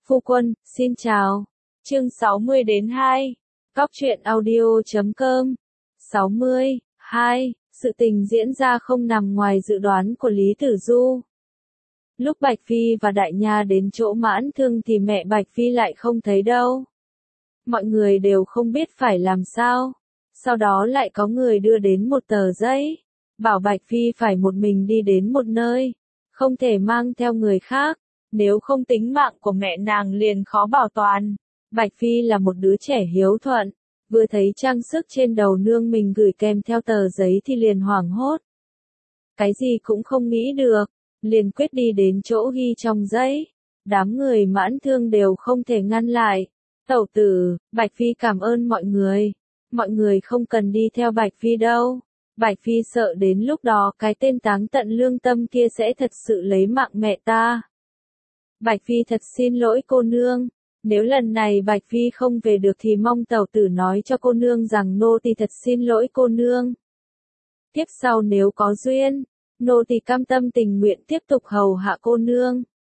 Phu quân, xin chào. Chương 60 đến 2. Cóc truyện audio.com. 60. 2. Sự tình diễn ra không nằm ngoài dự đoán của Lý Tử Du. Lúc Bạch Phi và Đại Nha đến chỗ Mãn Thương thì mẹ Bạch Phi lại không thấy đâu. Mọi người đều không biết phải làm sao. Sau đó lại có người đưa đến một tờ giấy, bảo Bạch Phi phải một mình đi đến một nơi, không thể mang theo người khác, nếu không tính mạng của mẹ nàng liền khó bảo toàn. Bạch Phi là một đứa trẻ hiếu thuận, vừa thấy trang sức trên đầu nương mình gửi kèm theo tờ giấy thì liền hoảng hốt. Cái gì cũng không nghĩ được, liền quyết đi đến chỗ ghi trong giấy. Đám người Mãn Thương đều không thể ngăn lại. Tẩu tử, Bạch Phi cảm ơn mọi người không cần đi theo Bạch Phi đâu. Bạch Phi sợ đến lúc đó cái tên táng tận lương tâm kia sẽ thật sự lấy mạng mẹ ta. Bạch Phi thật xin lỗi cô nương, nếu lần này Bạch Phi không về được thì mong tẩu tử nói cho cô nương rằng nô tỳ thật xin lỗi cô nương. Tiếp sau nếu có duyên, nô tỳ cam tâm tình nguyện tiếp tục hầu hạ cô nương.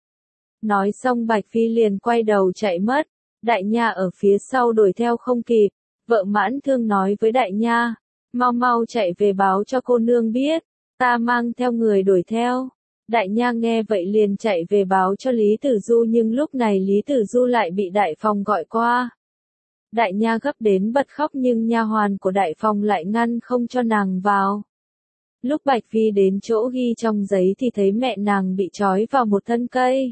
Nói xong Bạch Phi liền quay đầu chạy mất, Đại Nha ở phía sau đuổi theo không kịp, vợ Mãn Thương nói với Đại Nha, mau chạy về báo cho cô nương biết, ta mang theo người đuổi theo. Đại Nha nghe vậy liền chạy về báo cho Lý Tử Du, nhưng lúc này Lý Tử Du lại bị Đại Phong gọi qua. Đại Nha gấp đến bật khóc nhưng nha hoàn của Đại Phong lại ngăn không cho nàng vào. Lúc Bạch Phi đến chỗ ghi trong giấy thì thấy mẹ nàng bị trói vào một thân cây.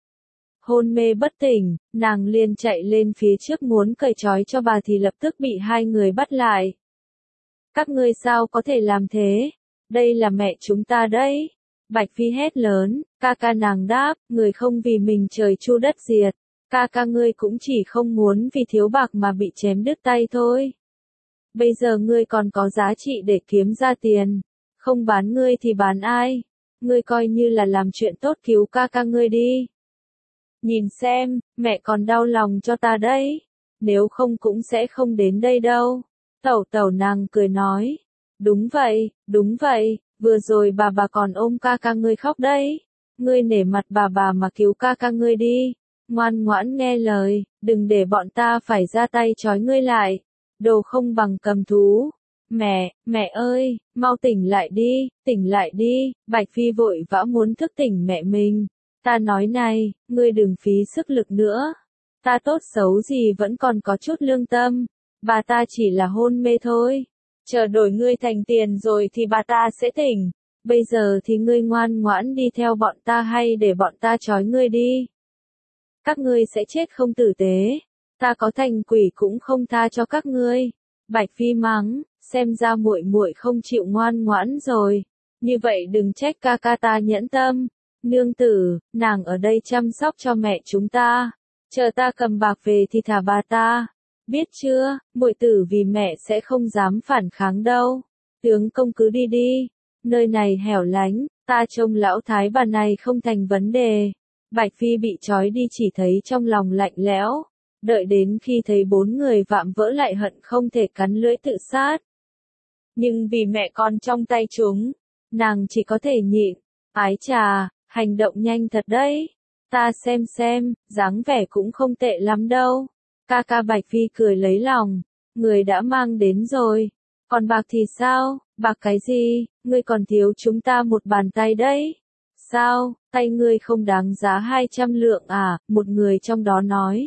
Hôn mê bất tỉnh, nàng liền chạy lên phía trước muốn cởi trói cho bà thì lập tức bị hai người bắt lại. Các ngươi sao có thể làm thế? Đây là mẹ chúng ta đấy. Bạch Phi hét lớn, ca nàng đáp, người không vì mình trời chu đất diệt, ca ngươi cũng chỉ không muốn vì thiếu bạc mà bị chém đứt tay thôi. Bây giờ ngươi còn có giá trị để kiếm ra tiền, không bán ngươi thì bán ai? Ngươi coi như là làm chuyện tốt cứu ca ngươi đi. Nhìn xem, mẹ còn đau lòng cho ta đấy, nếu không cũng sẽ không đến đây đâu. Tẩu nàng cười nói, đúng vậy, vừa rồi bà còn ôm ca ngươi khóc đấy. Ngươi nể mặt bà mà cứu ca ngươi đi, ngoan ngoãn nghe lời, đừng để bọn ta phải ra tay trói ngươi lại, đồ không bằng cầm thú. Mẹ ơi, mau tỉnh lại đi, Bạch Phi vội vã muốn thức tỉnh mẹ mình. Ta nói này, ngươi đừng phí sức lực nữa, ta tốt xấu gì vẫn còn có chút lương tâm, bà ta chỉ là hôn mê thôi, chờ đổi ngươi thành tiền rồi thì bà ta sẽ tỉnh, bây giờ thì ngươi ngoan ngoãn đi theo bọn ta hay để bọn ta trói ngươi đi. Các ngươi sẽ chết không tử tế, ta có thành quỷ cũng không tha cho các ngươi. Bạch Phi mắng, xem ra muội không chịu ngoan ngoãn rồi, như vậy đừng trách ca ta nhẫn tâm. Nương tử, nàng ở đây chăm sóc cho mẹ chúng ta, chờ ta cầm bạc về thì thả bà ta, biết chưa, muội tử vì mẹ sẽ không dám phản kháng đâu. Tướng công cứ đi, nơi này hẻo lánh, ta trông lão thái bà này không thành vấn đề. Bạch Phi bị trói đi chỉ thấy trong lòng lạnh lẽo, đợi đến khi thấy bốn người vạm vỡ lại hận không thể cắn lưỡi tự sát. Nhưng vì mẹ con trong tay chúng, nàng chỉ có thể nhịn. Ái chà, hành động nhanh thật đấy, ta xem, dáng vẻ cũng không tệ lắm đâu. Ca Bạch Phi cười lấy lòng, người đã mang đến rồi, còn bạc thì sao? Bạc cái gì, ngươi còn thiếu chúng ta một bàn tay đấy. Sao, tay ngươi không đáng giá 200 lượng à? Một người trong đó nói.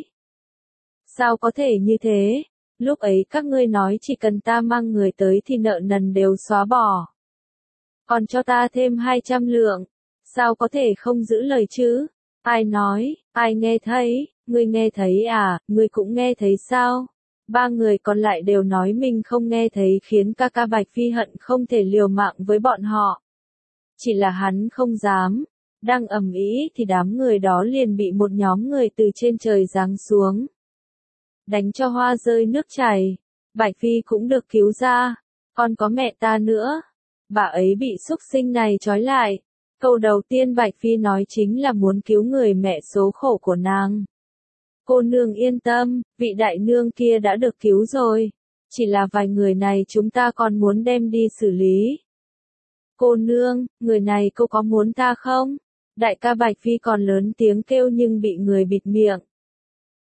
Sao có thể như thế? Lúc ấy các ngươi nói chỉ cần ta mang người tới thì nợ nần đều xóa bỏ. Còn cho ta thêm 200 lượng. Sao có thể không giữ lời chứ? Ai nói, ai nghe thấy, ngươi nghe thấy à, ngươi cũng nghe thấy sao? Ba người còn lại đều nói mình không nghe thấy khiến ca Bạch Phi hận không thể liều mạng với bọn họ. Chỉ là hắn không dám. Đang ầm ĩ thì đám người đó liền bị một nhóm người từ trên trời giáng xuống. Đánh cho hoa rơi nước chảy. Bạch Phi cũng được cứu ra. Còn có mẹ ta nữa. Bà ấy bị súc sinh này trói lại. Câu đầu tiên Bạch Phi nói chính là muốn cứu người mẹ số khổ của nàng. Cô nương yên tâm, vị đại nương kia đã được cứu rồi. Chỉ là vài người này chúng ta còn muốn đem đi xử lý. Cô nương, người này cô có muốn ta không? Đại ca Bạch Phi còn lớn tiếng kêu nhưng bị người bịt miệng.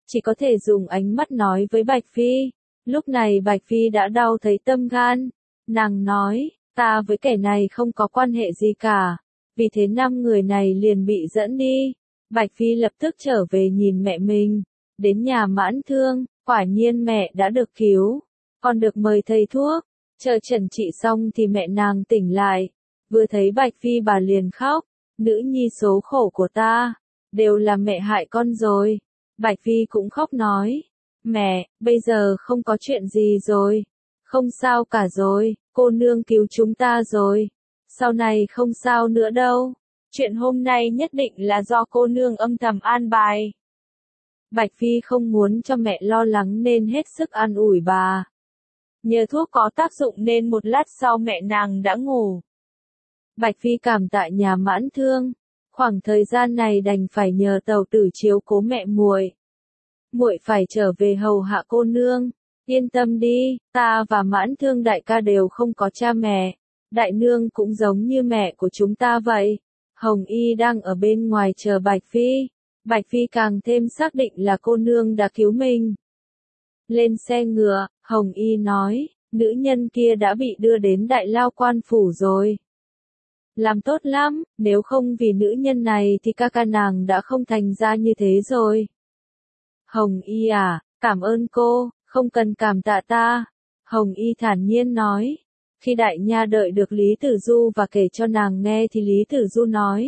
chỉ có thể dùng ánh mắt nói với Bạch Phi. Lúc này Bạch Phi đã đau thấy tâm gan. Nàng nói, ta với kẻ này không có quan hệ gì cả. Vì thế 5 người này liền bị dẫn đi. Bạch Phi lập tức trở về nhìn mẹ mình. Đến nhà Mãn Thương, quả nhiên mẹ đã được cứu. Còn được mời thầy thuốc. Chờ trần trị xong thì mẹ nàng tỉnh lại. Vừa thấy Bạch Phi bà liền khóc. Nữ nhi số khổ của ta. Đều là mẹ hại con rồi. Bạch Phi cũng khóc nói. Mẹ, bây giờ không có chuyện gì rồi. Không sao cả rồi, cô nương cứu chúng ta rồi. Sau này không sao nữa đâu. Chuyện hôm nay nhất định là do cô nương âm thầm an bài. Bạch Phi không muốn cho mẹ lo lắng nên hết sức an ủi bà. Nhờ thuốc có tác dụng nên một lát sau mẹ nàng đã ngủ. Bạch Phi cảm tạ nhà Mãn Thương. Khoảng thời gian này đành phải nhờ Tẩu Tử chiếu cố mẹ muội. Muội phải trở về hầu hạ cô nương. Yên tâm đi, ta và Mãn Thương đại ca đều không có cha mẹ. Đại nương cũng giống như mẹ của chúng ta vậy. Hồng Y đang ở bên ngoài chờ Bạch Phi. Bạch Phi càng thêm xác định là cô nương đã cứu mình. Lên xe ngựa, Hồng Y nói, nữ nhân kia đã bị đưa đến Đại Lao quan phủ rồi. Làm tốt lắm, nếu không vì nữ nhân này thì ca nàng đã không thành ra như thế rồi. Hồng Y à, cảm ơn cô, không cần cảm tạ ta. Hồng Y thản nhiên nói. Khi đại nha đợi được Lý Tử Du và kể cho nàng nghe thì Lý Tử Du nói.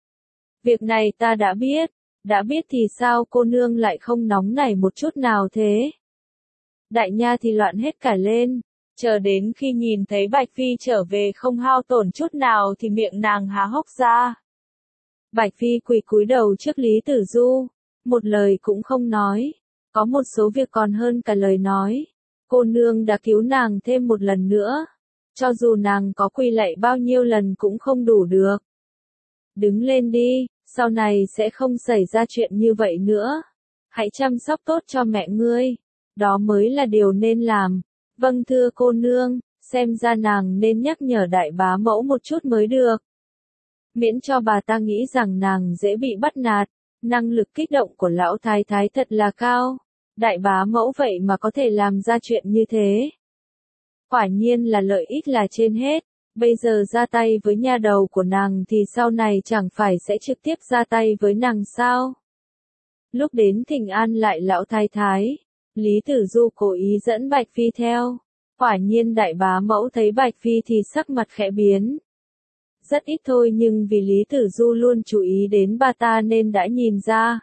Việc này ta đã biết thì sao cô nương lại không nóng nảy một chút nào thế? Đại nha thì loạn hết cả lên. Chờ đến khi nhìn thấy Bạch Phi trở về không hao tổn chút nào thì miệng nàng há hốc ra. Bạch Phi quỳ cúi đầu trước Lý Tử Du. Một lời cũng không nói. Có một số việc còn hơn cả lời nói. Cô nương đã cứu nàng thêm một lần nữa. Cho dù nàng có quỳ lạy bao nhiêu lần cũng không đủ được. Đứng lên đi, sau này sẽ không xảy ra chuyện như vậy nữa. Hãy chăm sóc tốt cho mẹ ngươi. Đó mới là điều nên làm. Vâng thưa cô nương, xem ra nàng nên nhắc nhở đại bá mẫu một chút mới được. Miễn cho bà ta nghĩ rằng nàng dễ bị bắt nạt. Năng lực kích động của lão thái thái thật là cao. Đại bá mẫu vậy mà có thể làm ra chuyện như thế. Quả nhiên là lợi ích là trên hết. Bây giờ ra tay với nha đầu của nàng thì sau này chẳng phải sẽ trực tiếp ra tay với nàng sao? Lúc đến thỉnh an lại lão thái thái, Lý Tử Du cố ý dẫn Bạch Phi theo. Quả nhiên đại bá mẫu thấy Bạch Phi thì sắc mặt khẽ biến. Rất ít thôi nhưng vì Lý Tử Du luôn chú ý đến bà ta nên đã nhìn ra.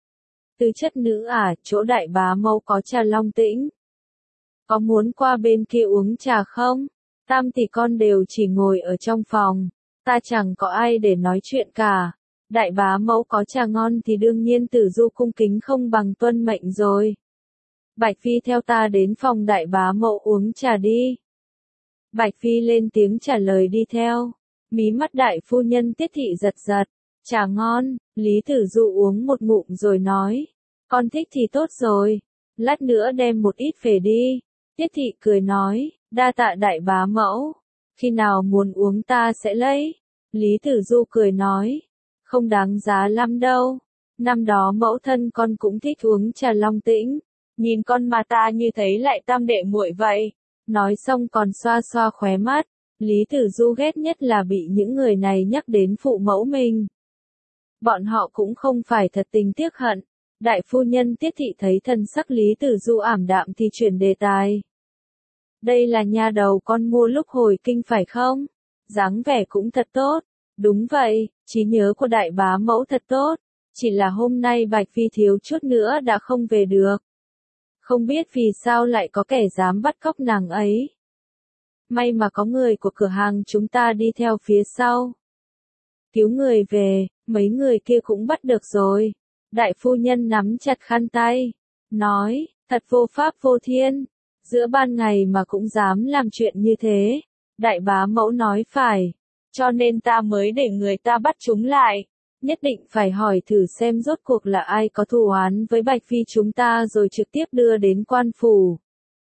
Tư chất nữ chỗ đại bá mẫu có trà Long Tĩnh. Có muốn qua bên kia uống trà không? Tam tỷ con đều chỉ ngồi ở trong phòng. Ta chẳng có ai để nói chuyện cả. Đại bá mẫu có trà ngon thì đương nhiên Tử Du cung kính không bằng tuân mệnh rồi. Bạch Phi theo ta đến phòng đại bá mẫu uống trà đi. Bạch Phi lên tiếng trả lời đi theo. Mí mắt đại phu nhân Tiết Thị giật giật. Trà ngon, Lý Tử Du uống một ngụm rồi nói. Con thích thì tốt rồi. Lát nữa đem một ít về đi. Tiết Thị cười nói, đa tạ đại bá mẫu. Khi nào muốn uống ta sẽ lấy. Lý Tử Du cười nói. Không đáng giá lắm đâu. Năm đó mẫu thân con cũng thích uống trà Long Tĩnh. Nhìn con mà ta như thấy lại tam đệ muội vậy. Nói xong còn xoa xoa khóe mắt. Lý Tử Du ghét nhất là bị những người này nhắc đến phụ mẫu mình. Bọn họ cũng không phải thật tình tiếc hận. Đại phu nhân Tiết Thị thấy thần sắc Lý Tử Du ảm đạm thì chuyển đề tài. Đây là nha đầu con mua lúc hồi kinh phải không? Dáng vẻ cũng thật tốt. Đúng vậy, trí nhớ của đại bá mẫu thật tốt. Chỉ là hôm nay Bạch Phi thiếu chút nữa đã không về được. Không biết vì sao lại có kẻ dám bắt cóc nàng ấy. May mà có người của cửa hàng chúng ta đi theo phía sau. Cứu người về, mấy người kia cũng bắt được rồi. Đại phu nhân nắm chặt khăn tay. Nói, thật vô pháp vô thiên. Giữa ban ngày mà cũng dám làm chuyện như thế. Đại bá mẫu nói phải. Cho nên ta mới để người ta bắt chúng lại. Nhất định phải hỏi thử xem rốt cuộc là ai có thù oán với Bạch Phi chúng ta rồi trực tiếp đưa đến quan phủ.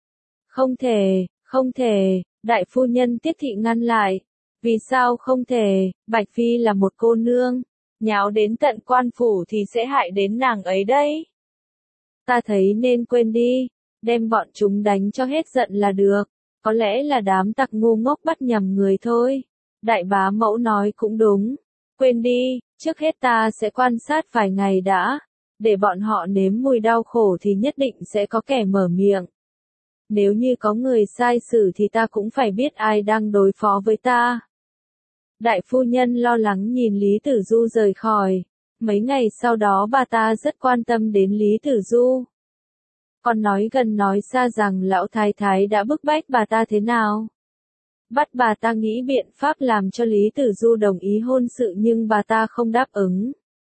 Không thể, đại phu nhân Tiết Thị ngăn lại. Vì sao không thể, Bạch Phi là một cô nương. Nháo đến tận quan phủ thì sẽ hại đến nàng ấy đấy. Ta thấy nên quên đi, đem bọn chúng đánh cho hết giận là được, có lẽ là đám tặc ngu ngốc bắt nhầm người thôi. Đại bá mẫu nói cũng đúng, quên đi, trước hết ta sẽ quan sát vài ngày đã, để bọn họ nếm mùi đau khổ thì nhất định sẽ có kẻ mở miệng. Nếu như có người sai xử thì ta cũng phải biết ai đang đối phó với ta. Đại phu nhân lo lắng nhìn Lý Tử Du rời khỏi. Mấy ngày sau đó bà ta rất quan tâm đến Lý Tử Du. Còn nói gần nói xa rằng lão thái thái đã bức bách bà ta thế nào. Bắt bà ta nghĩ biện pháp làm cho Lý Tử Du đồng ý hôn sự nhưng bà ta không đáp ứng.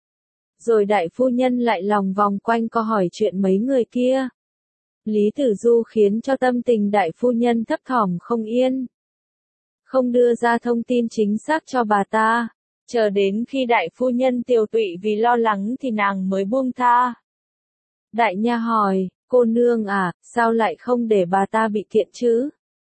Rồi đại phu nhân lại lòng vòng quanh co hỏi chuyện mấy người kia. Lý Tử Du khiến cho tâm tình đại phu nhân thấp thỏm không yên. Không đưa ra thông tin chính xác cho bà ta. Chờ đến khi đại phu nhân tiều tụy vì lo lắng thì nàng mới buông tha. Đại nha hỏi, cô nương à, sao lại không để bà ta bị kiện chứ?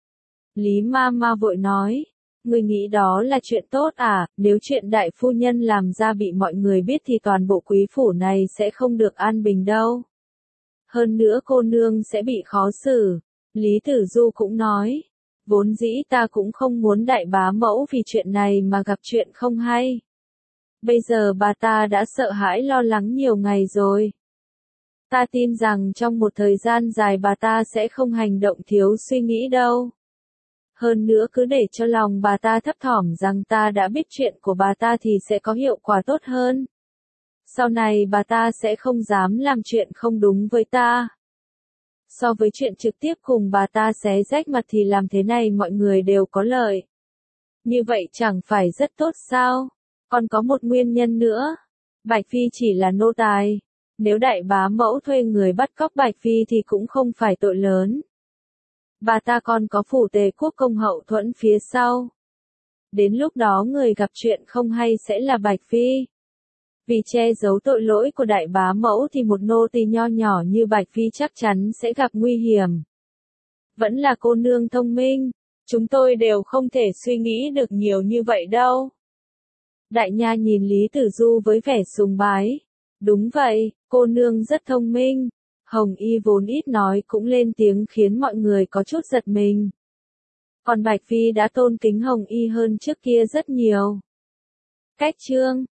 Lý ma ma vội nói, người nghĩ đó là chuyện tốt à, nếu chuyện đại phu nhân làm ra bị mọi người biết thì toàn bộ quý phủ này sẽ không được an bình đâu. Hơn nữa cô nương sẽ bị khó xử. Lý Tử Du cũng nói, vốn dĩ ta cũng không muốn đại bá mẫu vì chuyện này mà gặp chuyện không hay. Bây giờ bà ta đã sợ hãi lo lắng nhiều ngày rồi. Ta tin rằng trong một thời gian dài bà ta sẽ không hành động thiếu suy nghĩ đâu. Hơn nữa cứ để cho lòng bà ta thấp thỏm rằng ta đã biết chuyện của bà ta thì sẽ có hiệu quả tốt hơn. Sau này bà ta sẽ không dám làm chuyện không đúng với ta. So với chuyện trực tiếp cùng bà ta xé rách mặt thì làm thế này mọi người đều có lợi. Như vậy chẳng phải rất tốt sao? Còn có một nguyên nhân nữa. Bạch Phi chỉ là nô tài. Nếu đại bá mẫu thuê người bắt cóc Bạch Phi thì cũng không phải tội lớn. Bà ta còn có phủ Tề quốc công hậu thuẫn phía sau. Đến lúc đó người gặp chuyện không hay sẽ là Bạch Phi. Vì che giấu tội lỗi của đại bá mẫu thì một nô tỳ nho nhỏ như Bạch Phi chắc chắn sẽ gặp nguy hiểm. Vẫn là cô nương thông minh, chúng tôi đều không thể suy nghĩ được nhiều như vậy đâu. Đại nha nhìn Lý Tử Du với vẻ sùng bái. Đúng vậy, cô nương rất thông minh. Hồng Y vốn ít nói cũng lên tiếng khiến mọi người có chút giật mình. Còn Bạch Phi đã tôn kính Hồng Y hơn trước kia rất nhiều. Cách chương